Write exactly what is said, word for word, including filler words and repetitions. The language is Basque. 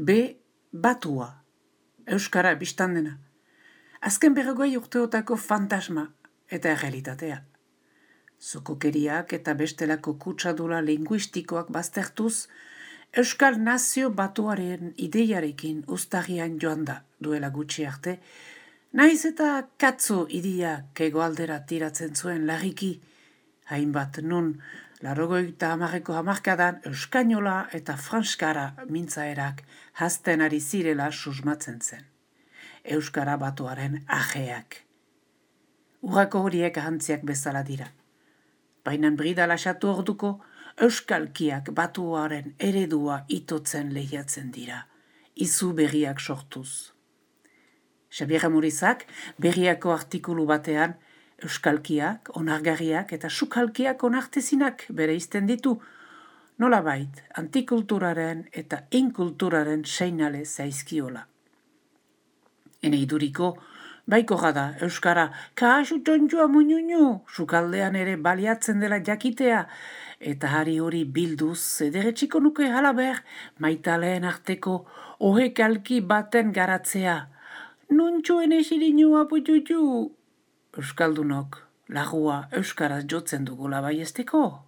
B. Batua. Euskara bistan dena. Azken berrogei urteotako fantasma eta errealitatea. Zokokeriak eta bestelako kutsadura linguistikoak baztertuz, Euskal Nazio Batuaren ideiarekin uztarrian joan da duela gutxi arte, naiz eta katzo idiak hegoaldera tiratzen zuen larriki, hainbat nun larogoita hamarreko hamarkadan euskainola eta franskara mintzaerak hazten ari zirela susmatzen zen. Euskara Batuaren ajeak. Urrako horiek ahantziak bezala dira. Baina brida lasatu orduko, euskalkiak Batuaren eredua itotzen lehiatzen dira, izu berriak sortuz. Xabier Amurizak berriako artikulu batean euskalkiak, onargarriak eta sukalkiak onartezinak bere izten ditu, nolabait antikulturaren eta inkulturaren seinale zaizkiola. Ene iduriko, baiko da euskara kasu tontsua muñuñu, sukaldean ere baliatzen dela jakitea, eta hari hori bilduz ederetxiko nuke halaber maitaleen arteko ohekalki baten garatzea. Nuntxuen esirinua pututxu. Euskaldunok lagua euskaraz jotzen dugula baiesteko.